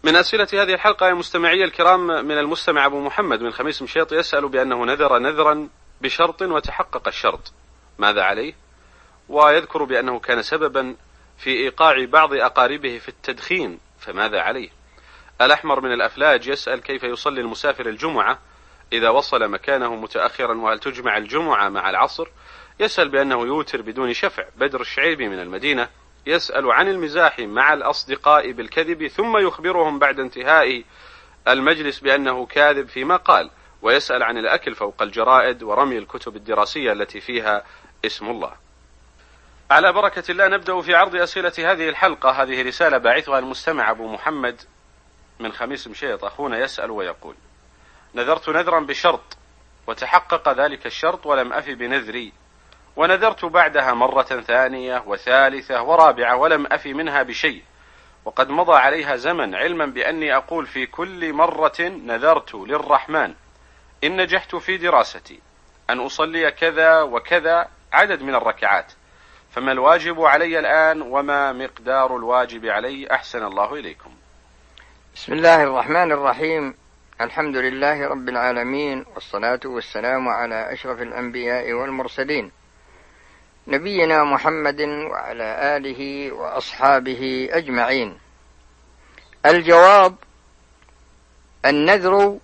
من أسئلة هذه الحلقة يا مستمعي الكرام من المستمع أبو محمد من خميس مشيط يسأل بأنه نذر نذرا بشرط وتحقق الشرط، ماذا عليه؟ ويذكر بأنه كان سببا في إيقاع بعض أقاربه في التدخين، فماذا عليه؟ الأحمر من الأفلاج يسأل كيف يصلي المسافر الجمعة إذا وصل مكانه متأخرا، وهل تجمع الجمعة مع العصر؟ يسأل بأنه يوتر بدون شفع. بدر الشعيبي من المدينة يسأل عن المزاح مع الأصدقاء بالكذب ثم يخبرهم بعد انتهاء المجلس بأنه كاذب فيما قال، ويسأل عن الأكل فوق الجرائد ورمي الكتب الدراسية التي فيها اسم الله. على بركة الله نبدأ في عرض أسئلة هذه الحلقة. هذه رسالة باعثها المستمع أبو محمد من خميس مشيط أخونا يسأل ويقول: نذرت نذرا بشرط وتحقق ذلك الشرط ولم أف بنذري، ونذرت بعدها مرة ثانية وثالثة ورابعة ولم أف منها بشيء، وقد مضى عليها زمن، علما بأني أقول في كل مرة نذرت للرحمن إن نجحت في دراستي أن أصلي كذا وكذا عدد من الركعات، فما الواجب علي الآن وما مقدار الواجب علي؟ أحسن الله إليكم. بسم الله الرحمن الرحيم. الحمد لله رب العالمين، والصلاة والسلام على أشرف الأنبياء والمرسلين نبينا محمد وعلى آله وأصحابه أجمعين. الجواب: النذر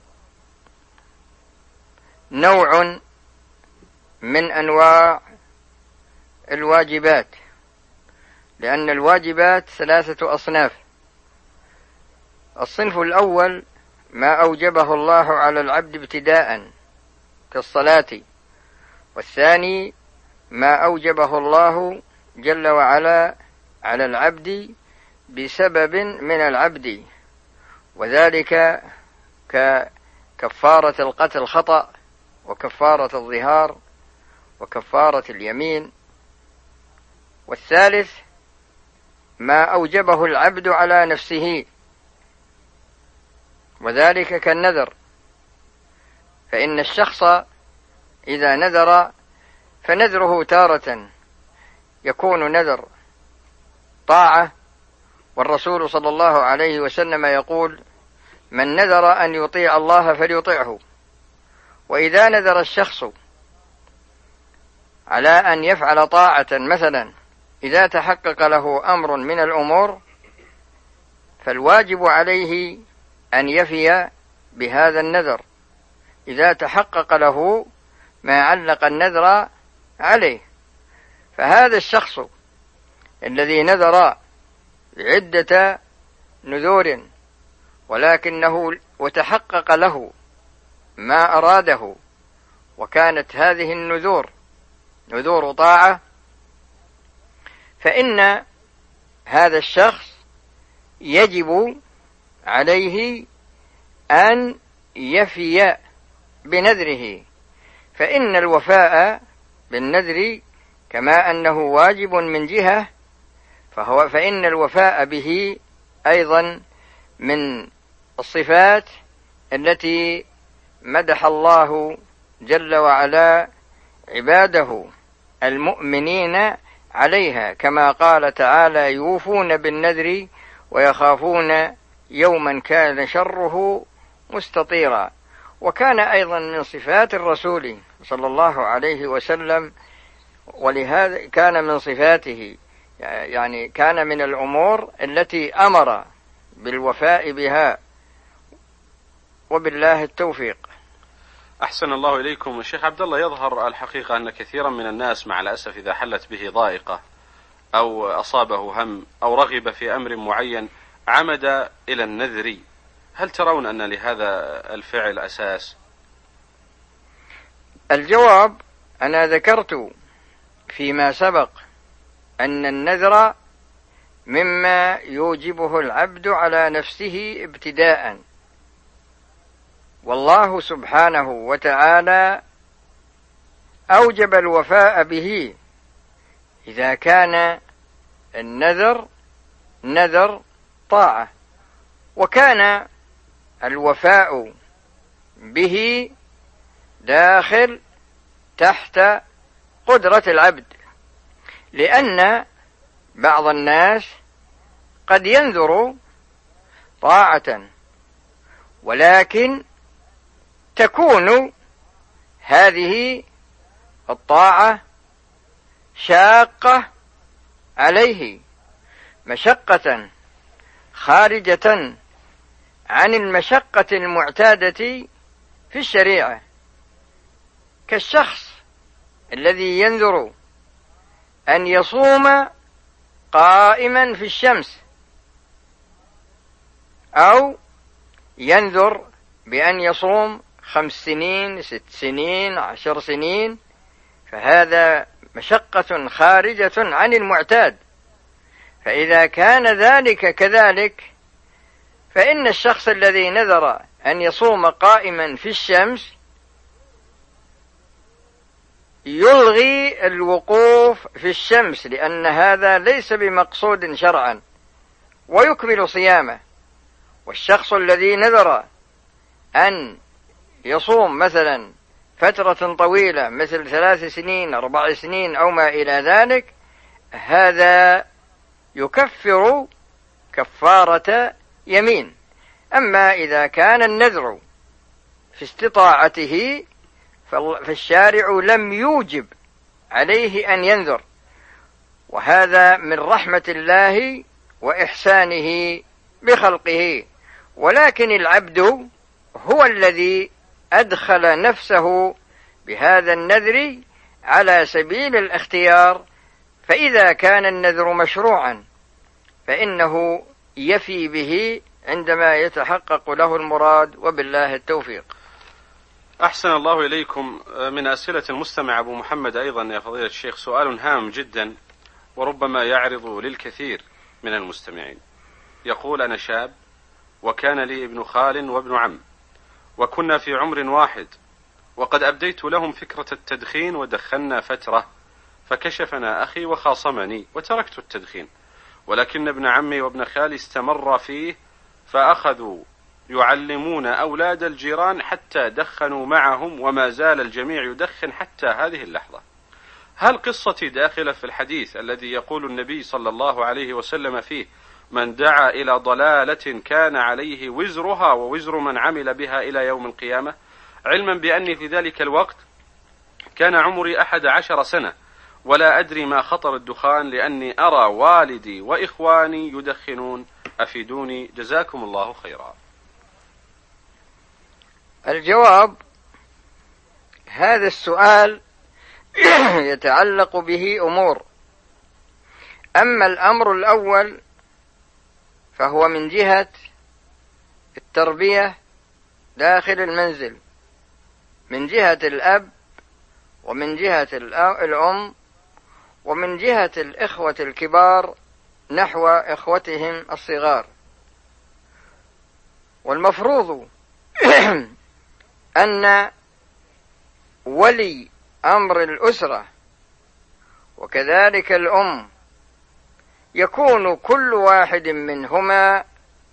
نوع من أنواع الواجبات، لأن الواجبات 3 أصناف. الصنف الأول ما أوجبه الله على العبد ابتداء كالصلاة، والثاني ما أوجبه الله جل وعلا على العبد بسبب من العبد، وذلك ككفارة القتل خطأ، وكفارة الظهار، وكفارة اليمين. والثالث ما أوجبه العبد على نفسه، وذلك كالنذر، فإن الشخص إذا نذر فنذره تارة يكون نذر طاعة، والرسول صلى الله عليه وسلم يقول: من نذر أن يطيع الله فليطيعه. وإذا نذر الشخص على أن يفعل طاعة، مثلا إذا تحقق له أمر من الأمور، فالواجب عليه أن يفي بهذا النذر إذا تحقق له ما علق النذر عليه. فهذا الشخص الذي نذر عدة نذور ولكنه وتحقق له ما أراده، وكانت هذه النذور نذور طاعة، فإن هذا الشخص يجب عليه أن يفي بنذره، فإن الوفاء بالنذر كما أنه واجب من جهة، فإن الوفاء به أيضا من الصفات التي مدح الله جل وعلا عباده المؤمنين عليها، كما قال تعالى: يوفون بالنذر ويخافون يوما كان شره مستطيرا. وكان أيضا من صفات الرسول صلى الله عليه وسلم، ولهذا كان من صفاته، يعني كان من الأمور التي أمر بالوفاء بها، وبالله التوفيق. أحسن الله إليكم. الشيخ عبد الله، يظهر الحقيقة أن كثيرا من الناس مع الأسف إذا حلت به ضائقة أو أصابه هم أو رغب في أمر معين عمد إلى النذر، هل ترون أن لهذا الفعل أساس؟ الجواب: أنا ذكرت فيما سبق أن النذر مما يوجبه العبد على نفسه ابتداء، والله سبحانه وتعالى أوجب الوفاء به إذا كان النذر نذر طاعة، وكان الوفاء به داخل تحت قدرة العبد، لأن بعض الناس قد ينذر طاعة، ولكن تكون هذه الطاعة شاقة عليه، مشقة خارجة عن المشقة المعتادة في الشريعة، كالشخص الذي ينذر أن يصوم قائما في الشمس، أو ينذر بأن يصوم 5 سنين 6 سنين 10 سنين، فهذا مشقة خارجة عن المعتاد. فإذا كان ذلك كذلك، فإن الشخص الذي نذر أن يصوم قائما في الشمس يلغي الوقوف في الشمس، لأن هذا ليس بمقصود شرعا، ويكمل صيامه. والشخص الذي نذر أن يصوم مثلا فترة طويلة مثل 3 سنين 4 سنين أو ما إلى ذلك، هذا يكفر كفارة يمين. أما إذا كان النذر في استطاعته فالشارع لم يوجب عليه أن ينذر، وهذا من رحمة الله وإحسانه بخلقه. ولكن العبد هو الذي أدخل نفسه بهذا النذر على سبيل الاختيار، فإذا كان النذر مشروعا فإنه يفي به عندما يتحقق له المراد، وبالله التوفيق. أحسن الله إليكم. من أسئلة المستمع أبو محمد أيضا يا فضيلة الشيخ سؤال هام جدا وربما يعرض للكثير من المستمعين. يقول: أنا شاب وكان لي ابن خال وابن عم، وكنا في عمر واحد، وقد أبديت لهم فكرة التدخين ودخلنا فترة، فكشفنا أخي وخاصمني وتركت التدخين، ولكن ابن عمي وابن خالي استمر فيه، فأخذوا يعلمون أولاد الجيران حتى دخنوا معهم، وما زال الجميع يدخن حتى هذه اللحظة. هل قصتي داخلة في الحديث الذي يقول النبي صلى الله عليه وسلم فيه: من دعا إلى ضلالة كان عليه وزرها ووزر من عمل بها إلى يوم القيامة، علما بأني في ذلك الوقت كان عمري 11 سنة ولا أدري ما خطر الدخان، لأني أرى والدي وإخواني يدخنون، أفيدوني جزاكم الله خيرا. الجواب: هذا السؤال يتعلق به أمور. أما الأمر الأول فهو من جهة التربية داخل المنزل، من جهة الأب ومن جهة الأم ومن جهة الإخوة الكبار نحو إخوتهم الصغار. والمفروض أن ولي أمر الأسرة وكذلك الأم يكون كل واحد منهما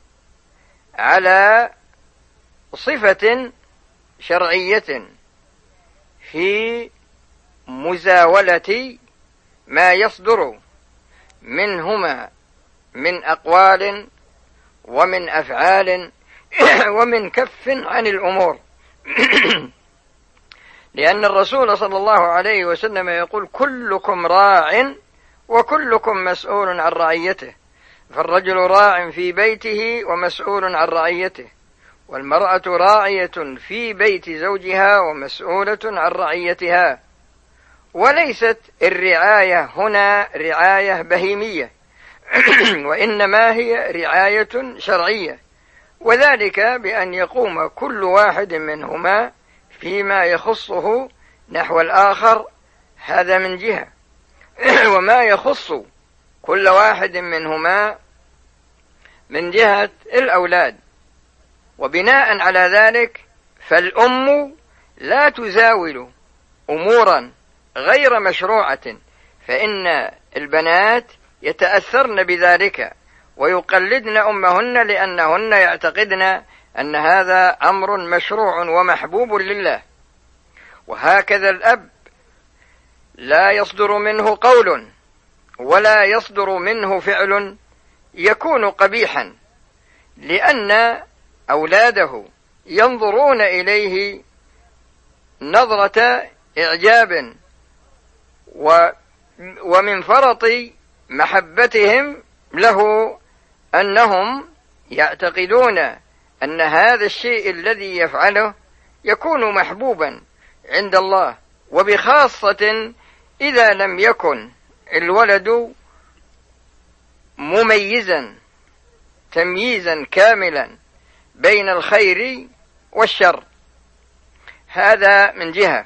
على صفة شرعية في مزاولة ما يصدر منهما من أقوال ومن أفعال ومن كف عن الأمور. لأن الرسول صلى الله عليه وسلم يقول: كلكم راع وكلكم مسؤول عن رعيته، فالرجل راع في بيته ومسؤول عن رعيته، والمرأة راعية في بيت زوجها ومسؤولة عن رعيتها. وليست الرعاية هنا رعاية بهيمية وإنما هي رعاية شرعية، وذلك بأن يقوم كل واحد منهما فيما يخصه نحو الآخر، هذا من جهة، وما يخص كل واحد منهما من جهة الأولاد. وبناء على ذلك فالأم لا تزاول أمورا غير مشروعة، فإن البنات يتأثرن بذلك ويقلدن أمهن لأنهن يعتقدن أن هذا أمر مشروع ومحبوب لله. وهكذا الأب لا يصدر منه قول ولا يصدر منه فعل يكون قبيحا، لأن أولاده ينظرون إليه نظرة إعجاب، ومن فرط محبتهم له أنهم يعتقدون أن هذا الشيء الذي يفعله يكون محبوبا عند الله، وبخاصة إذا لم يكن الولد مميزا تمييزا كاملا بين الخير والشر. هذا من جهة.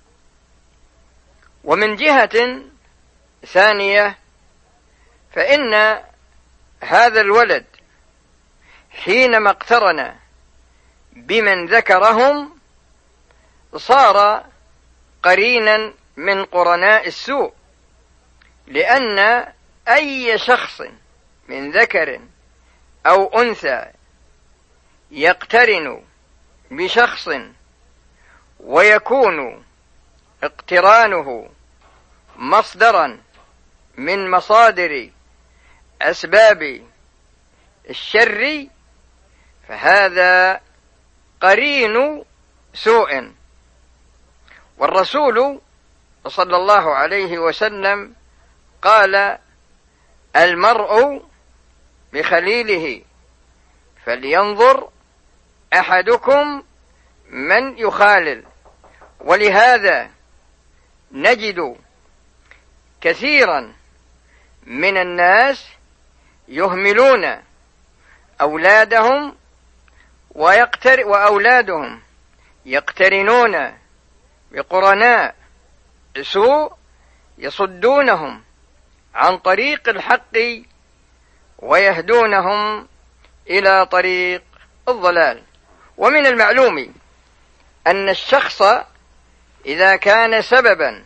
ومن جهة ثانية فإن هذا الولد حينما اقترن بمن ذكرهم صار قرينا من قرناء السوء، لأن أي شخص من ذكر أو أنثى يقترن بشخص ويكون اقترانه مصدرا من مصادر أسباب الشر فهذا قرين سوء. والرسول صلى الله عليه وسلم قال: المرء بخليله فلينظر أحدكم من يخالل. ولهذا نجد كثيرا من الناس يهملون أولادهم وأولادهم يقترنون بقرناء سوء يصدونهم عن طريق الحق ويهدونهم إلى طريق الضلال. ومن المعلوم أن الشخص إذا كان سببا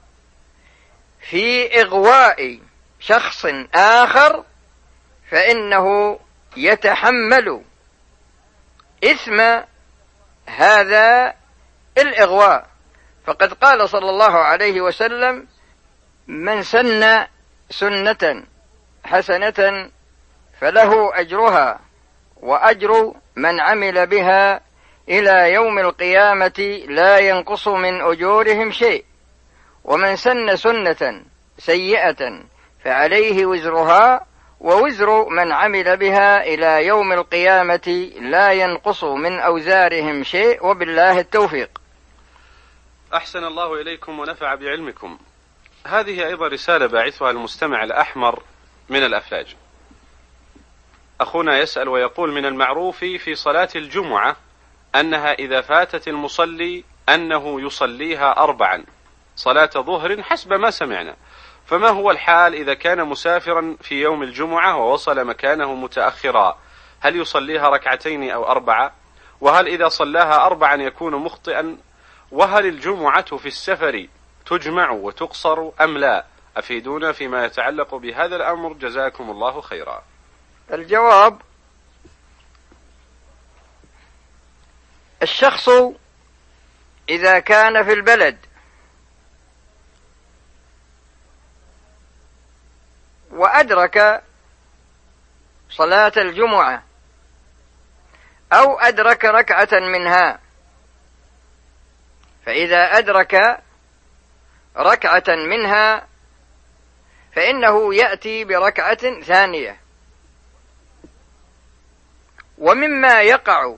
في إغواء شخص آخر فإنه يتحمل إثم هذا الإغواء. فقد قال صلى الله عليه وسلم: من سن سنة حسنة فله أجرها وأجر من عمل بها إلى يوم القيامة لا ينقص من أجورهم شيء، ومن سن سنة سيئة فعليه وزرها ووزر من عمل بها إلى يوم القيامة لا ينقص من أوزارهم شيء، وبالله التوفيق. أحسن الله إليكم ونفع بعلمكم. هذه أيضا رسالة باعثها المستمع الأحمر من الأفلاج. أخونا يسأل ويقول: من المعروف في صلاة الجمعة أنها إذا فاتت المصلي أنه يصليها 4 صلاة ظهر حسب ما سمعنا، فما هو الحال إذا كان مسافرا في يوم الجمعة ووصل مكانه متأخرا؟ هل يصليها 2 أو 4؟ وهل إذا صلاها 4 يكون مخطئا؟ وهل الجمعة في السفر تجمع وتقصر أم لا؟ أفيدونا فيما يتعلق بهذا الأمر، جزاكم الله خيرا. الجواب: الشخص إذا كان في البلد وأدرك صلاة الجمعة أو أدرك ركعة منها، فإذا أدرك ركعة منها فإنه يأتي بركعة ثانية. ومما يقع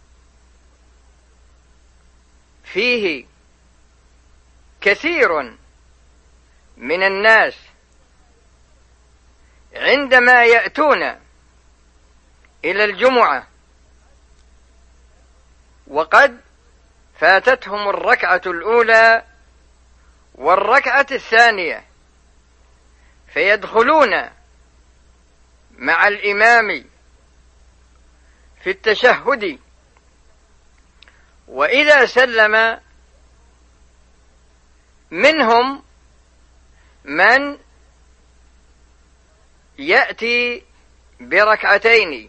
فيه كثير من الناس عندما يأتون إلى الجمعة وقد فاتتهم الركعة الأولى والركعة الثانية، فيدخلون مع الإمام في التشهد، وإذا سلم منهم من يأتي بركعتين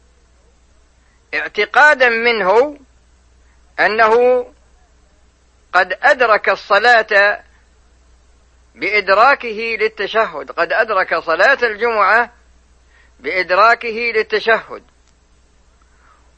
اعتقادا منه أنه قد أدرك الصلاة بإدراكه للتشهد، قد أدرك صلاة الجمعة بإدراكه للتشهد،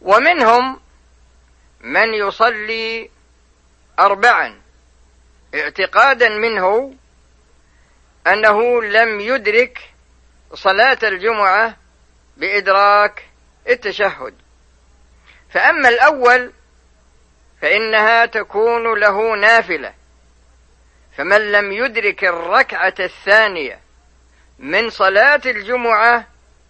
ومنهم من يصلي 4 اعتقادا منه أنه لم يدرك صلاة الجمعة بإدراك التشهد. فأما الأول فإنها تكون له نافلة، فمن لم يدرك الركعة الثانية من صلاة الجمعة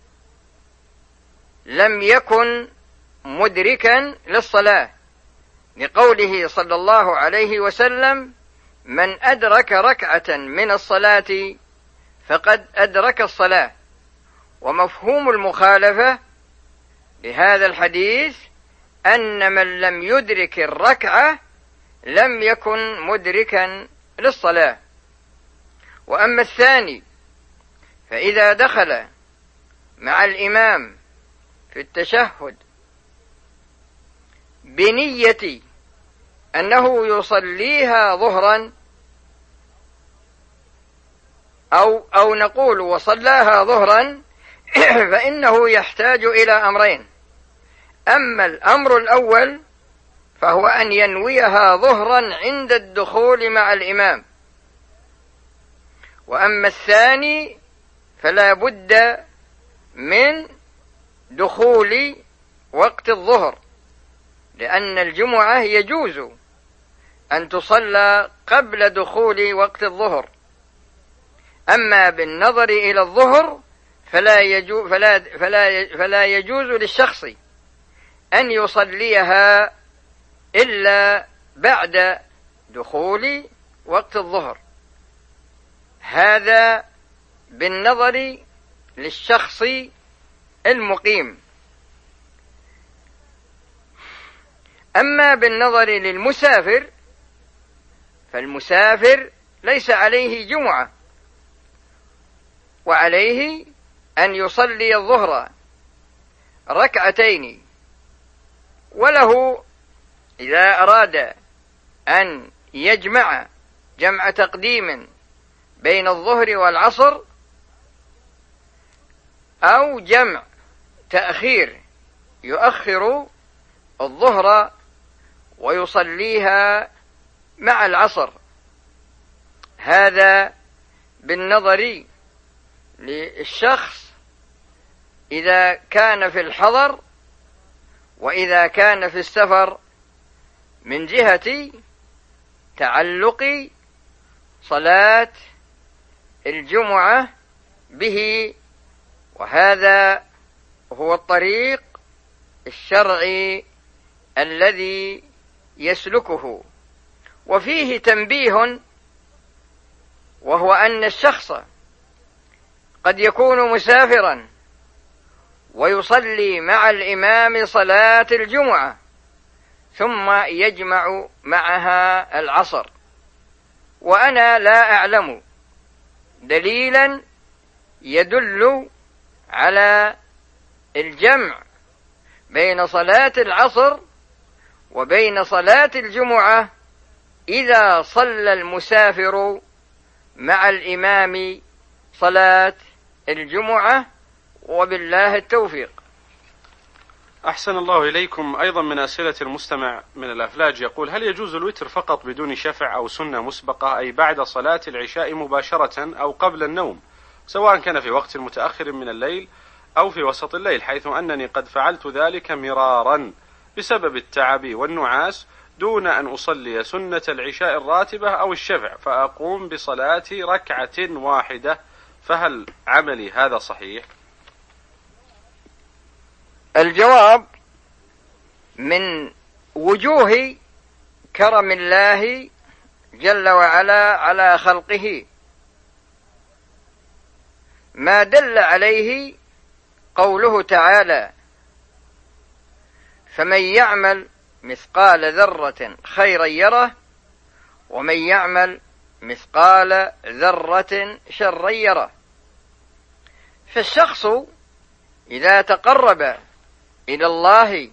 لم يكن مدركا للصلاة، لقوله صلى الله عليه وسلم: من أدرك ركعة من الصلاة فقد أدرك الصلاة. ومفهوم المخالفة لهذا الحديث أن من لم يدرك الركعة لم يكن مدركا للصلاة. وأما الثاني فإذا دخل مع الإمام في التشهد بنية أنه يصليها ظهرا أو نقول وصلاها ظهرا فإنه يحتاج إلى أمرين: أما الأمر الأول فهو أن ينويها ظهرا عند الدخول مع الإمام، وأما الثاني فلا بد من دخول وقت الظهر، لأن الجمعة يجوز أن تصلى قبل دخول وقت الظهر. أما بالنظر إلى الظهر فلا يجوز للشخص أن يصليها إلا بعد دخول وقت الظهر. هذا بالنظر للشخص المقيم. أما بالنظر للمسافر فالمسافر ليس عليه جمعة، وعليه أن يصلي الظهر 2 وله إذا أراد أن يجمع جمع تقديم بين الظهر والعصر أو جمع تأخير يؤخر الظهر ويصليها مع العصر. هذا بالنظر للشخص إذا كان في الحضر، وإذا كان في السفر من جهة تعلق صلاة الجمعة به. وهذا هو الطريق الشرعي الذي يسلكه. وفيه تنبيه، وهو أن الشخص قد يكون مسافرا ويصلي مع الإمام صلاة الجمعة ثم يجمع معها العصر، وأنا لا أعلم دليلا يدل على الجمع بين صلاة العصر وبين صلاة الجمعة إذا صلى المسافر مع الإمام صلاة الجمعة، وبالله التوفيق. أحسن الله إليكم. أيضا من أسئلة المستمع من الأفلاج يقول: هل يجوز الوتر فقط بدون شفع أو سنة مسبقة، أي بعد صلاة العشاء مباشرة أو قبل النوم، سواء كان في وقت متأخر من الليل أو في وسط الليل، حيث أنني قد فعلت ذلك مرارا بسبب التعب والنعاس دون أن أصلي سنة العشاء الراتبة أو الشفع، فأقوم بصلاة 1 فهل عملي هذا صحيح؟ الجواب: من وجوه كرم الله جل وعلا على خلقه ما دل عليه قوله تعالى: فمن يعمل مثقال ذرة خيرا يره ومن يعمل مثقال ذرة شرا يره. فالشخص إذا تقرب إلى الله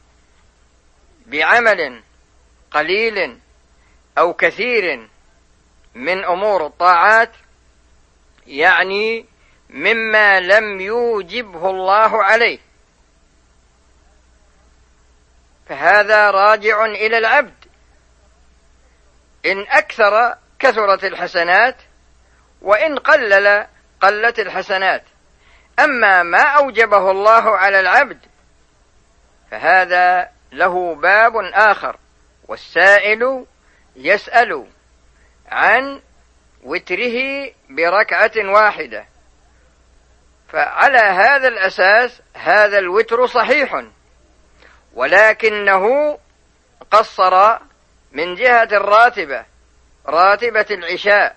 بعمل قليل أو كثير من أمور الطاعات، يعني مما لم يوجبه الله عليه، فهذا راجع إلى العبد، إن أكثر كثرت الحسنات، وإن قلل قلت الحسنات. أما ما أوجبه الله على العبد فهذا له باب آخر، والسائل يسأل عن وتره بركعة واحدة، فعلى هذا الأساس هذا الوتر صحيح، ولكنه قصر من جهة راتبة العشاء،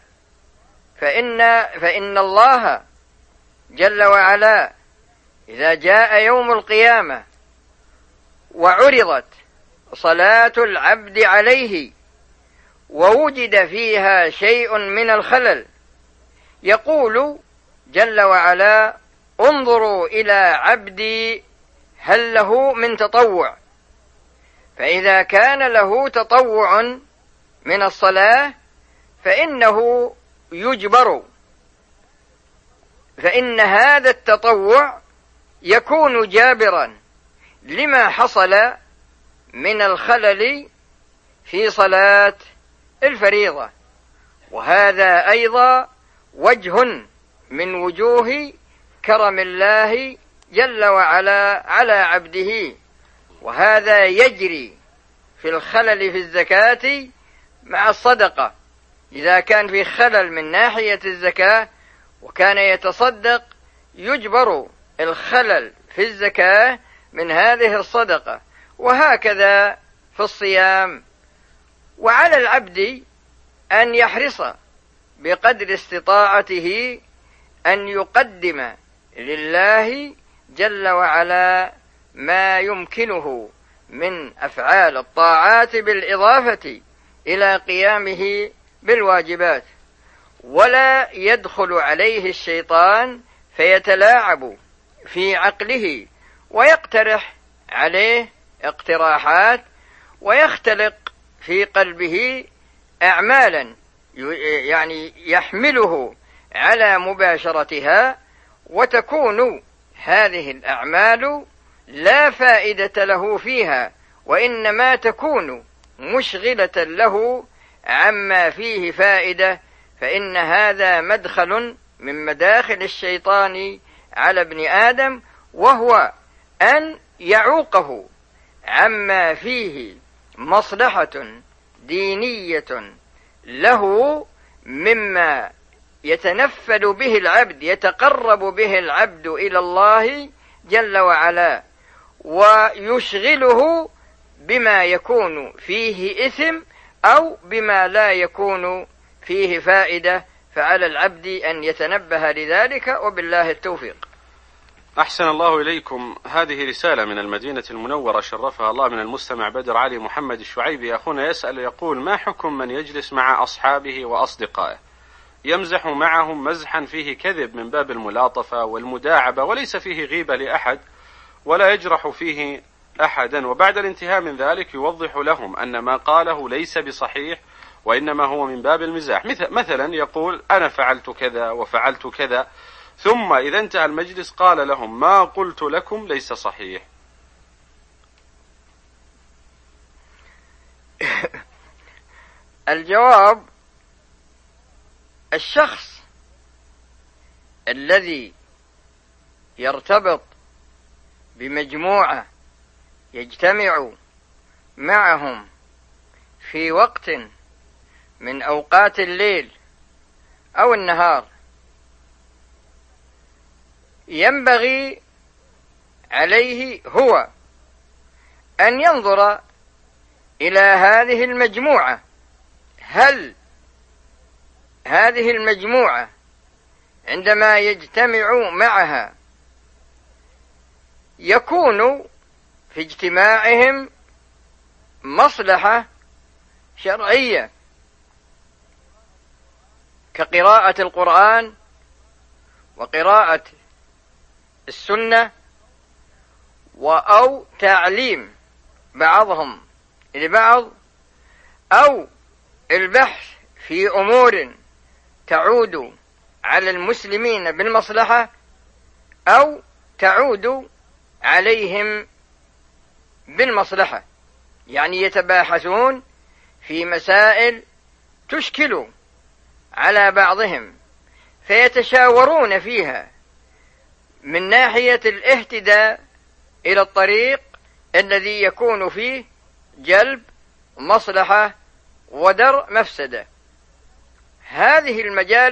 فإن الله جل وعلا إذا جاء يوم القيامة وعرضت صلاة العبد عليه ووجد فيها شيء من الخلل، يقول جل وعلا: انظروا إلى عبدي هل له من تطوع. فإذا كان له تطوع من الصلاة فإنه يجبر، فإن هذا التطوع يكون جابرا لما حصل من الخلل في صلاة الفريضة. وهذا أيضا وجه من وجوه كرم الله جل وعلا على عبده، وهذا يجري في الخلل في الزكاة مع الصدقة. إذا كان في خلل من ناحية الزكاة وكان يتصدق يجبر الخلل في الزكاة من هذه الصدقة، وهكذا في الصيام. وعلى العبد أن يحرص بقدر استطاعته أن يقدم لله جل وعلا ما يمكنه من أفعال الطاعات بالإضافة إلى قيامه بالواجبات، ولا يدخل عليه الشيطان فيتلاعب في عقله ويقترح عليه اقتراحات ويختلق في قلبه أعمالا يعني يحمله على مباشرتها، وتكون هذه الأعمال لا فائدة له فيها، وإنما تكون مشغلة له عما فيه فائدة. فإن هذا مدخل من مداخل الشيطان على ابن آدم، وهو أن يعوقه عما فيه مصلحة دينية له، مما يتنفل به العبد، يتقرب به العبد إلى الله جل وعلا، ويشغله بما يكون فيه إثم أو بما لا يكون فيه فائدة. فعلى العبد أن يتنبه لذلك، وبالله التوفيق. أحسن الله إليكم. هذه رسالة من المدينة المنورة شرفها الله من المستمع بدر علي محمد الشعيبي. أخونا يسأل يقول: ما حكم من يجلس مع أصحابه وأصدقائه يمزح معهم مزحا فيه كذب من باب الملاطفة والمداعبة، وليس فيه غيبة لأحد ولا يجرح فيه أحدا، وبعد الانتهاء من ذلك يوضح لهم أن ما قاله ليس بصحيح وإنما هو من باب المزاح؟ مثلا يقول: أنا فعلت كذا وفعلت كذا، ثم إذا انتهى المجلس قال لهم: ما قلت لكم ليس صحيح. الجواب: الشخص الذي يرتبط بمجموعة يجتمع معهم في وقت من أوقات الليل أو النهار، ينبغي عليه هو أن ينظر إلى هذه المجموعة، هل هذه المجموعة عندما يجتمع معها يكون في اجتماعهم مصلحة شرعية كقراءة القرآن وقراءة السنة أو تعليم بعضهم لبعض، أو البحث في أمور تعود على المسلمين بالمصلحة أو تعود عليهم بالمصلحة. يعني يتباحثون في مسائل تشكل على بعضهم فيتشاورون فيها من ناحية الاهتداء إلى الطريق الذي يكون فيه جلب مصلحة ودرء مفسدة. هذه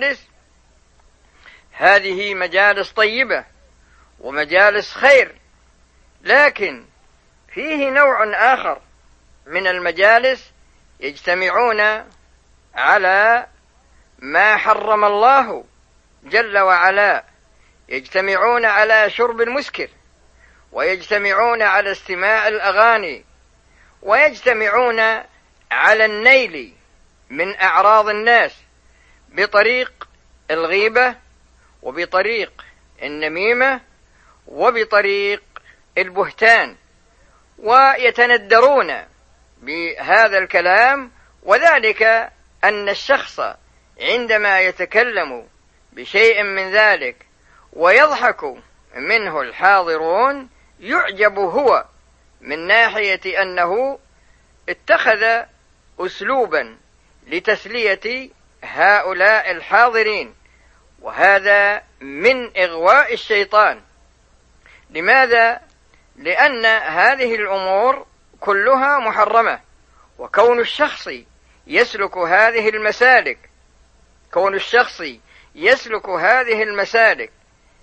مجالس طيبة ومجالس خير، لكن فيه نوع آخر من المجالس يجتمعون على ما حرم الله جل وعلا، يجتمعون على شرب المسكر، ويجتمعون على استماع الأغاني، ويجتمعون على النيل من أعراض الناس بطريق الغيبة وبطريق النميمة وبطريق البهتان، ويتندرون بهذا الكلام. وذلك أن الشخص عندما يتكلم بشيء من ذلك ويضحك منه الحاضرون يعجب هو من ناحية أنه اتخذ أسلوبا لتسلية هؤلاء الحاضرين، وهذا من إغواء الشيطان. لماذا؟ لأن هذه الأمور كلها محرمة، وكون الشخص يسلك هذه المسالك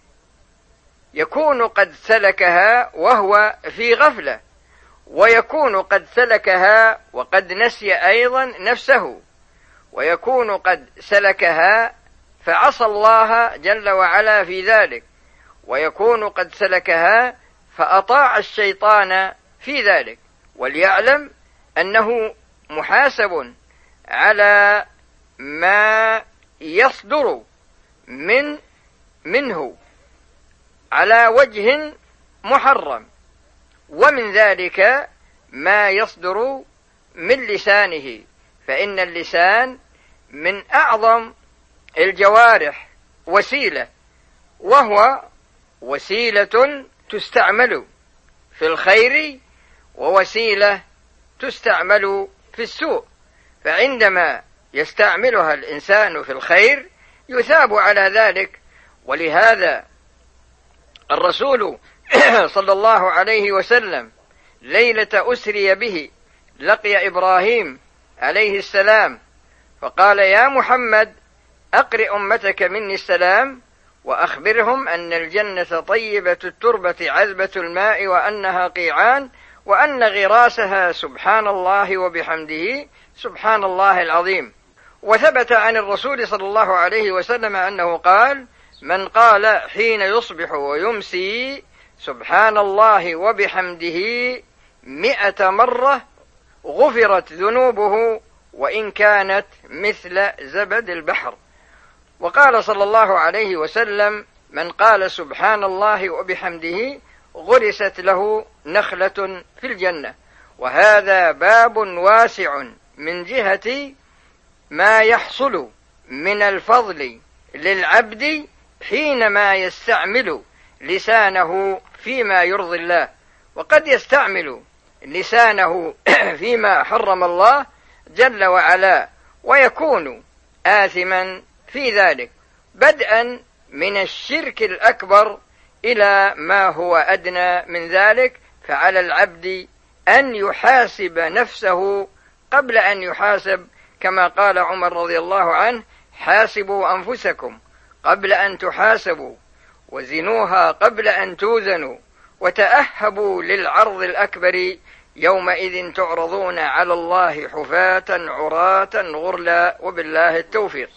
يكون قد سلكها وهو في غفلة، ويكون قد سلكها وقد نسي أيضا نفسه، ويكون قد سلكها فعصى الله جل وعلا في ذلك، ويكون قد سلكها فأطاع الشيطان في ذلك. وليعلم أنه محاسب على ما يصدر منه على وجه محرم، ومن ذلك ما يصدر من لسانه، فإن اللسان من أعظم الجوارح وسيلة، وهو وسيلة تستعمل في الخير ووسيلة تستعمل في السوء، فعندما يستعملها الإنسان في الخير يثاب على ذلك. ولهذا الرسول صلى الله عليه وسلم ليلة أسري به لقي إبراهيم عليه السلام فقال: يا محمد أقرئ أمتك مني السلام وأخبرهم أن الجنة طيبة التربة عذبة الماء وأنها قيعان وأن غراسها سبحان الله وبحمده سبحان الله العظيم. وثبت عن الرسول صلى الله عليه وسلم أنه قال: من قال حين يصبح ويمسي سبحان الله وبحمده 100 مرة غفرت ذنوبه وإن كانت مثل زبد البحر. وقال صلى الله عليه وسلم: من قال سبحان الله وبحمده غرست له نخلة في الجنة. وهذا باب واسع من جهة ما يحصل من الفضل للعبد حينما يستعمل لسانه فيما يرضي الله، وقد يستعمل لسانه فيما حرم الله جل وعلا ويكون آثما في ذلك، بدءا من الشرك الأكبر إلى ما هو أدنى من ذلك. فعلى العبد أن يحاسب نفسه قبل أن يحاسب، كما قال عمر رضي الله عنه: حاسبوا أنفسكم قبل أن تحاسبوا، وزنوها قبل أن توزنوا، وتأهبوا للعرض الأكبر يومئذ تعرضون على الله حفاة عراة غرلا. وبالله التوفيق.